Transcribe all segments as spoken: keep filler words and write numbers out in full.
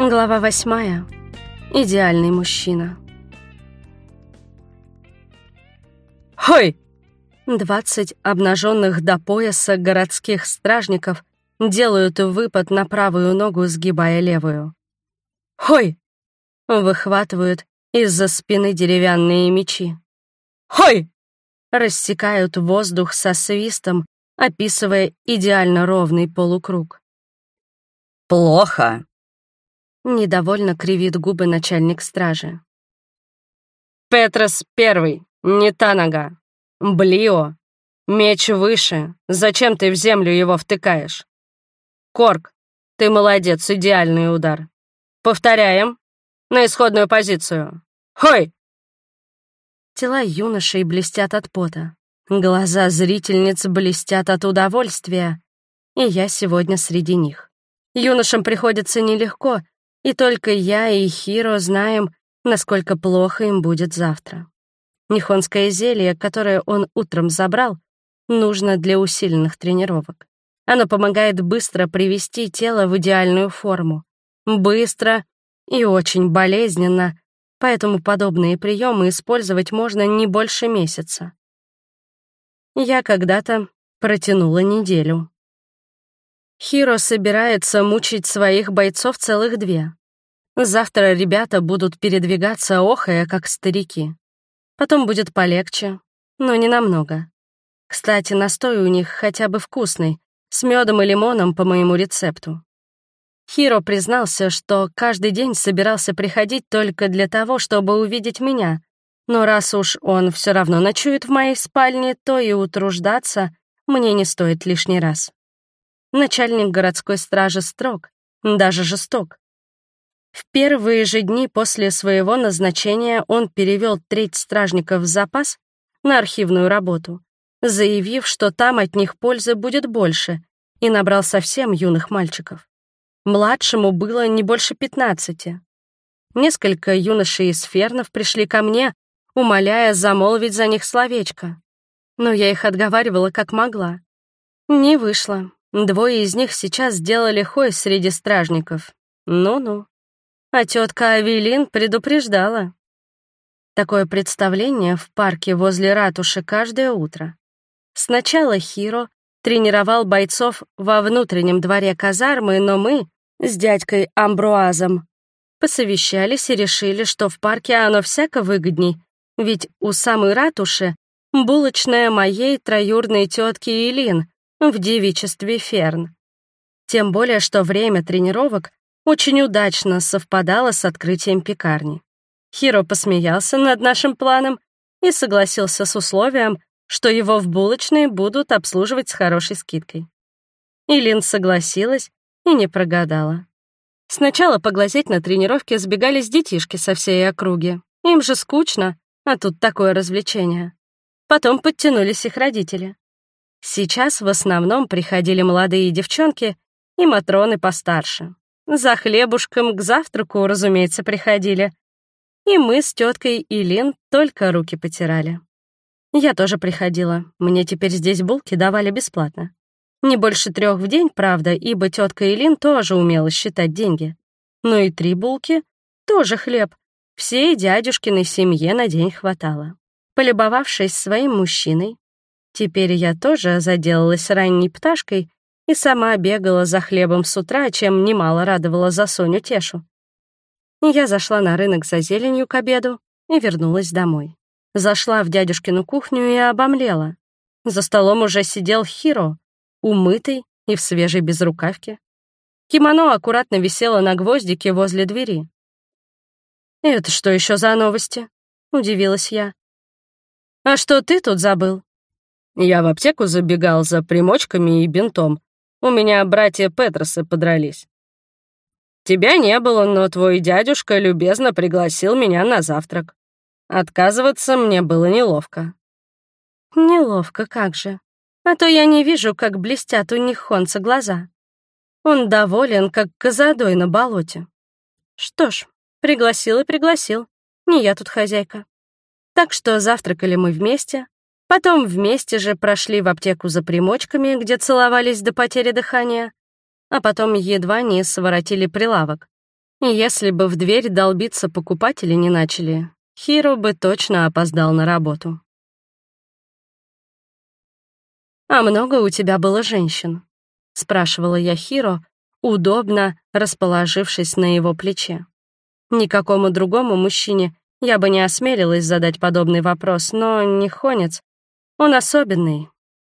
Глава восьмая. Идеальный мужчина. Хой! Двадцать обнаженных до пояса городских стражников делают выпад на правую ногу, сгибая левую. Хой! Выхватывают из-за спины деревянные мечи. Хой! Рассекают воздух со свистом, описывая идеально ровный полукруг. Плохо. Недовольно кривит губы начальник стражи. Петрос первый, не та нога. Блио, меч выше, зачем ты в землю его втыкаешь? Корк, ты молодец, идеальный удар. Повторяем, на исходную позицию. Хой! Тела юношей блестят от пота, глаза зрительниц блестят от удовольствия, и я сегодня среди них. Юношам приходится нелегко, и только я и Хиро знаем, насколько плохо им будет завтра. Нихонское зелье, которое он утром забрал, нужно для усиленных тренировок. Оно помогает быстро привести тело в идеальную форму. Быстро и очень болезненно, поэтому подобные приемы использовать можно не больше месяца. Я когда-то протянула неделю. Хиро собирается мучить своих бойцов целых две. Завтра ребята будут передвигаться охая, как старики. Потом будет полегче, но не намного. Кстати, настой у них хотя бы вкусный, с медом и лимоном по моему рецепту. Хиро признался, что каждый день собирался приходить только для того, чтобы увидеть меня, но раз уж он все равно ночует в моей спальне, то и утруждаться мне не стоит лишний раз. Начальник городской стражи строг, даже жесток. В первые же дни после своего назначения он перевел треть стражников в запас на архивную работу, заявив, что там от них пользы будет больше, и набрал совсем юных мальчиков. Младшему было не больше пятнадцати. Несколько юношей из фернов пришли ко мне, умоляя замолвить за них словечко. Но я их отговаривала как могла. Не вышло. Двое из них сейчас сделали хой среди стражников. Ну-ну. А тетка Авелин предупреждала. Такое представление в парке возле ратуши каждое утро. Сначала Хиро тренировал бойцов во внутреннем дворе казармы, но мы с дядькой Амбруазом посовещались и решили, что в парке оно всяко выгодней, ведь у самой ратуши булочная моей троюродной тетки Элин в девичестве Ферн. Тем более, что время тренировок очень удачно совпадало с открытием пекарни. Хиро посмеялся над нашим планом и согласился с условием, что его в булочной будут обслуживать с хорошей скидкой. Элин согласилась и не прогадала. Сначала поглазеть на тренировке сбегались детишки со всей округи. Им же скучно, а тут такое развлечение. Потом подтянулись их родители. Сейчас в основном приходили молодые девчонки и матроны постарше. За хлебушком к завтраку, разумеется, приходили. И мы с теткой Элин только руки потирали. Я тоже приходила. Мне теперь здесь булки давали бесплатно. Не больше трех в день, правда, ибо тетка Элин тоже умела считать деньги. Но и три булки — тоже хлеб. Всей дядюшкиной семье на день хватало. Полюбовавшись своим мужчиной, теперь я тоже заделалась ранней пташкой и сама бегала за хлебом с утра, чем немало радовала за Соню Тешу. Я зашла на рынок за зеленью к обеду и вернулась домой. Зашла в дядюшкину кухню и обомлела. За столом уже сидел Хиро, умытый и в свежей безрукавке. Кимоно аккуратно висело на гвоздике возле двери. «Это что еще за новости?» — удивилась я. «А что ты тут забыл?» «Я в аптеку забегал за примочками и бинтом. У меня братья Петросы подрались. Тебя не было, но твой дядюшка любезно пригласил меня на завтрак. Отказываться мне было неловко». «Неловко, как же. А то я не вижу, как блестят у Нихонца глаза. Он доволен, как козадой на болоте. Что ж, пригласил и пригласил. Не я тут хозяйка. Так что завтракали мы вместе, потом вместе же прошли в аптеку за примочками, где целовались до потери дыхания, а потом едва не своротили прилавок. Если бы в дверь долбиться покупатели не начали, Хиро бы точно опоздал на работу. «А много у тебя было женщин?» — спрашивала я Хиро, удобно расположившись на его плече. Никакому другому мужчине я бы не осмелилась задать подобный вопрос, но Нихонец, он особенный.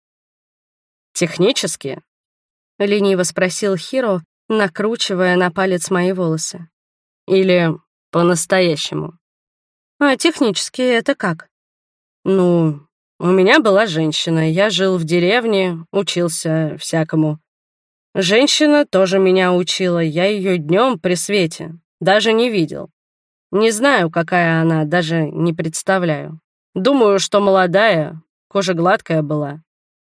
«Технически?» — лениво спросил Хиро, накручивая на палец мои волосы. «Или по-настоящему?» «А технически это как?» «Ну, у меня была женщина, я жил в деревне, учился всякому. Женщина тоже меня учила, я ее днем при свете даже не видел. Не знаю, какая она, даже не представляю. Думаю, что молодая, кожа гладкая была».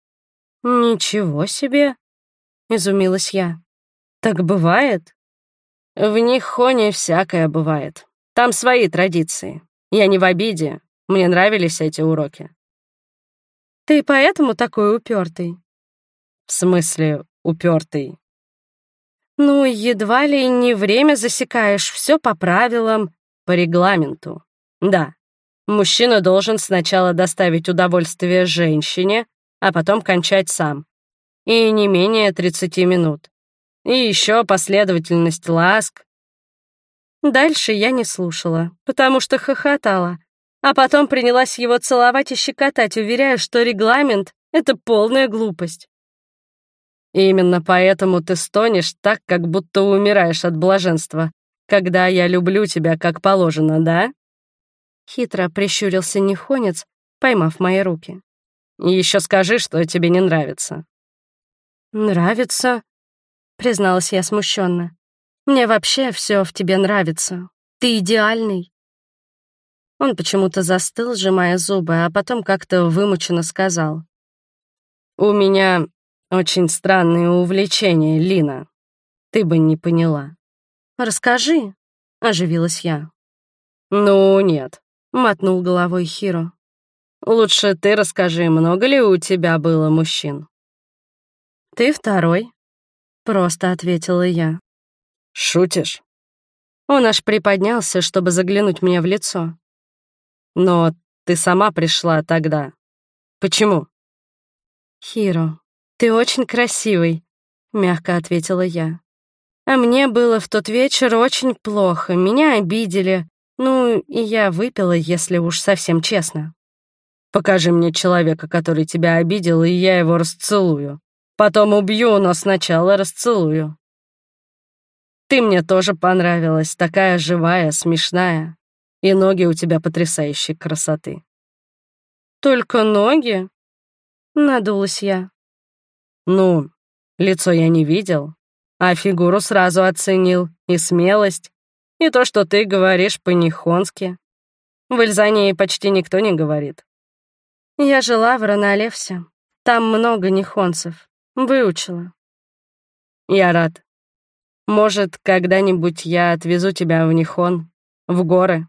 «Ничего себе!» — изумилась я. «Так бывает?» «В Нихоне всякое бывает. Там свои традиции. Я не в обиде, мне нравились эти уроки». «Ты поэтому такой упертый?» «В смысле упертый?» «Ну, едва ли не время засекаешь, все по правилам, по регламенту. Да, мужчина должен сначала доставить удовольствие женщине, а потом кончать сам. И не менее тридцати минут. И еще последовательность ласк». Дальше я не слушала, потому что хохотала, а потом принялась его целовать и щекотать, уверяя, что регламент — это полная глупость. И именно поэтому ты стонешь так, как будто умираешь от блаженства, когда я люблю тебя как положено, да?» Хитро прищурился Нихонец, поймав мои руки. «И еще скажи, что тебе не нравится». «Нравится?» — призналась я смущенно. «Мне вообще все в тебе нравится. Ты идеальный». Он почему-то застыл, сжимая зубы, а потом как-то вымученно сказал. «У меня очень странные увлечения, Лина. Ты бы не поняла». «Расскажи», — оживилась я. «Ну, нет», — мотнул головой Хиро. «Лучше ты расскажи, много ли у тебя было мужчин?» «Ты второй», — просто ответила я. «Шутишь?» Он аж приподнялся, чтобы заглянуть мне в лицо. «Но ты сама пришла тогда. Почему?» «Хиро, ты очень красивый», — мягко ответила я. «А мне было в тот вечер очень плохо, меня обидели, ну, и я выпила, если уж совсем честно». «Покажи мне человека, который тебя обидел, и я его расцелую. Потом убью, но сначала расцелую. Ты мне тоже понравилась, такая живая, смешная, и ноги у тебя потрясающей красоты». «Только ноги?» — надулась я. «Ну, лицо я не видел, а фигуру сразу оценил, и смелость, и то, что ты говоришь по-нихонски. В Эльзании почти никто не говорит». «Я жила в Ранолевсе. Там много нихонцев. Выучила». «Я рад. Может, когда-нибудь я отвезу тебя в Нихон, в горы?»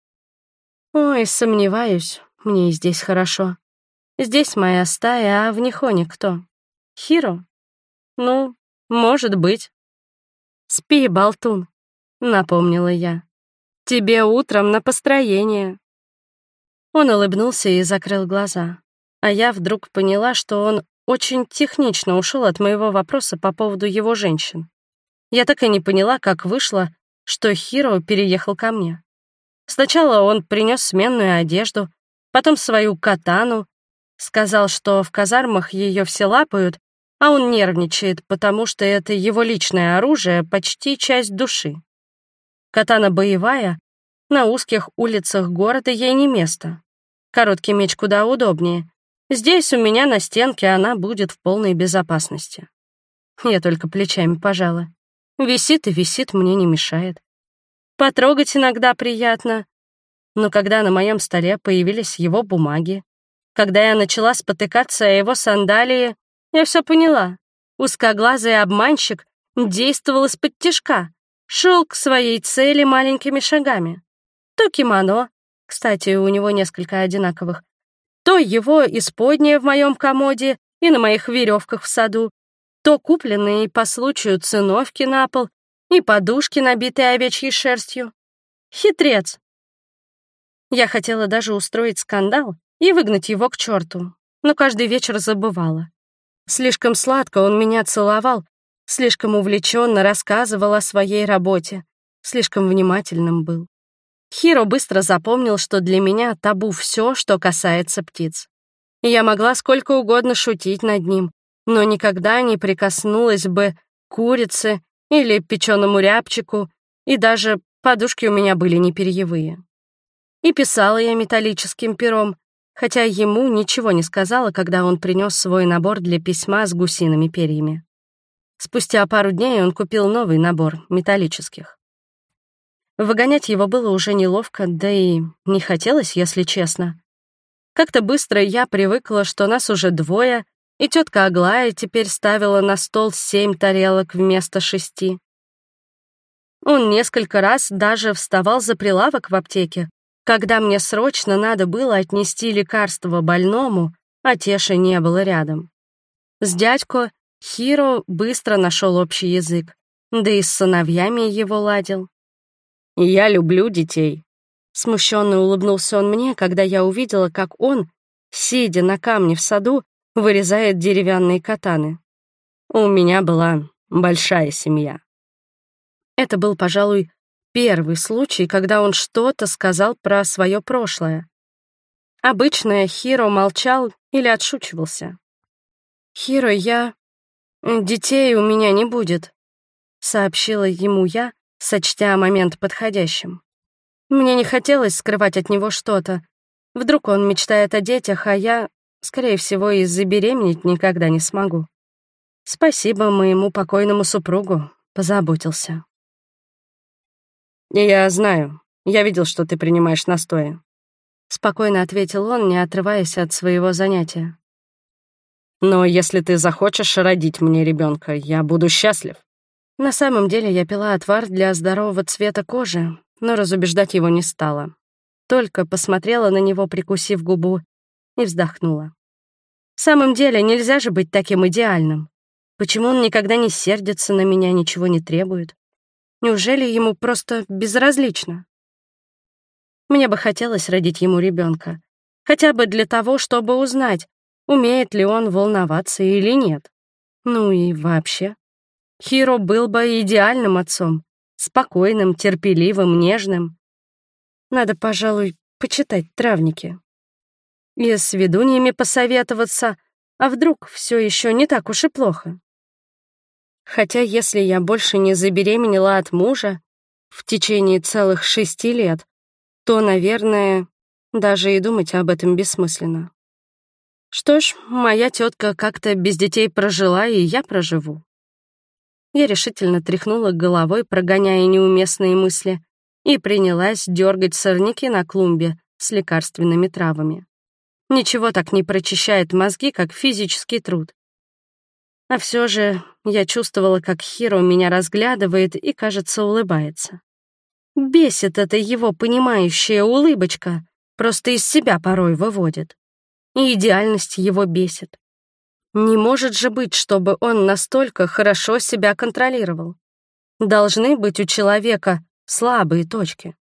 «Ой, сомневаюсь, мне и здесь хорошо. Здесь моя стая, а в Нихоне кто? Хиро? Ну, может быть». «Спи, болтун», — напомнила я. «Тебе утром на построение». Он улыбнулся и закрыл глаза, а я вдруг поняла, что он очень технично ушел от моего вопроса по поводу его женщин. Я так и не поняла, как вышло, что Хиро переехал ко мне. Сначала он принес сменную одежду, потом свою катану, сказал, что в казармах ее все лапают, а он нервничает, потому что это его личное оружие, почти часть души. Катана боевая, на узких улицах города ей не место. Короткий меч куда удобнее. Здесь у меня на стенке она будет в полной безопасности. Я только плечами пожала. Висит и висит, мне не мешает. Потрогать иногда приятно. Но когда на моем столе появились его бумаги, когда я начала спотыкаться о его сандалии, я все поняла. Узкоглазый обманщик действовал из-под тишка, шел к своей цели маленькими шагами. То кимоно, кстати, у него несколько одинаковых, то его исподнее в моем комоде и на моих веревках в саду, то купленные по случаю циновки на пол и подушки, набитые овечьей шерстью. Хитрец. Я хотела даже устроить скандал и выгнать его к черту, но каждый вечер забывала. Слишком сладко он меня целовал, слишком увлеченно рассказывал о своей работе, слишком внимательным был. Хиро быстро запомнил, что для меня табу все, что касается птиц. Я могла сколько угодно шутить над ним, но никогда не прикоснулась бы к курице или печеному рябчику, и даже подушки у меня были не перьевые. И писала я металлическим пером, хотя ему ничего не сказала, когда он принес свой набор для письма с гусиными перьями. Спустя пару дней он купил новый набор металлических. Выгонять его было уже неловко, да и не хотелось, если честно. Как-то быстро я привыкла, что нас уже двое, и тетка Аглая теперь ставила на стол семь тарелок вместо шести. Он несколько раз даже вставал за прилавок в аптеке, когда мне срочно надо было отнести лекарство больному, а Теши не было рядом. С дядько Хиро быстро нашел общий язык, да и с сыновьями его ладил. «Я люблю детей». Смущенно улыбнулся он мне, когда я увидела, как он, сидя на камне в саду, вырезает деревянные катаны. У меня была большая семья. Это был, пожалуй, первый случай, когда он что-то сказал про свое прошлое. Обычно Хиро молчал или отшучивался. «Хиро, я... детей у меня не будет», — сообщила ему я, сочтя момент подходящим. Мне не хотелось скрывать от него что-то. Вдруг он мечтает о детях, а я, скорее всего, и забеременеть никогда не смогу. Спасибо моему покойному супругу, позаботился. «Я знаю. Я видел, что ты принимаешь настои», — спокойно ответил он, не отрываясь от своего занятия. «Но если ты захочешь родить мне ребенка, я буду счастлив». На самом деле я пила отвар для здорового цвета кожи, но разубеждать его не стала. Только посмотрела на него, прикусив губу, и вздохнула. В самом деле, нельзя же быть таким идеальным. Почему он никогда не сердится на меня, ничего не требует? Неужели ему просто безразлично? Мне бы хотелось родить ему ребенка, хотя бы для того, чтобы узнать, умеет ли он волноваться или нет. Ну и вообще. Хиро был бы идеальным отцом, спокойным, терпеливым, нежным. Надо, пожалуй, почитать травники. И с ведуньями посоветоваться, а вдруг все еще не так уж и плохо. Хотя если я больше не забеременела от мужа в течение целых шести лет, то, наверное, даже и думать об этом бессмысленно. Что ж, моя тетка как-то без детей прожила, и я проживу. Я решительно тряхнула головой, прогоняя неуместные мысли, и принялась дергать сорняки на клумбе с лекарственными травами. Ничего так не прочищает мозги, как физический труд. А все же я чувствовала, как Хиро меня разглядывает и, кажется, улыбается. Бесит эта его понимающая улыбочка, просто из себя порой выводит. И идеальность его бесит. Не может же быть, чтобы он настолько хорошо себя контролировал. Должны быть у человека слабые точки.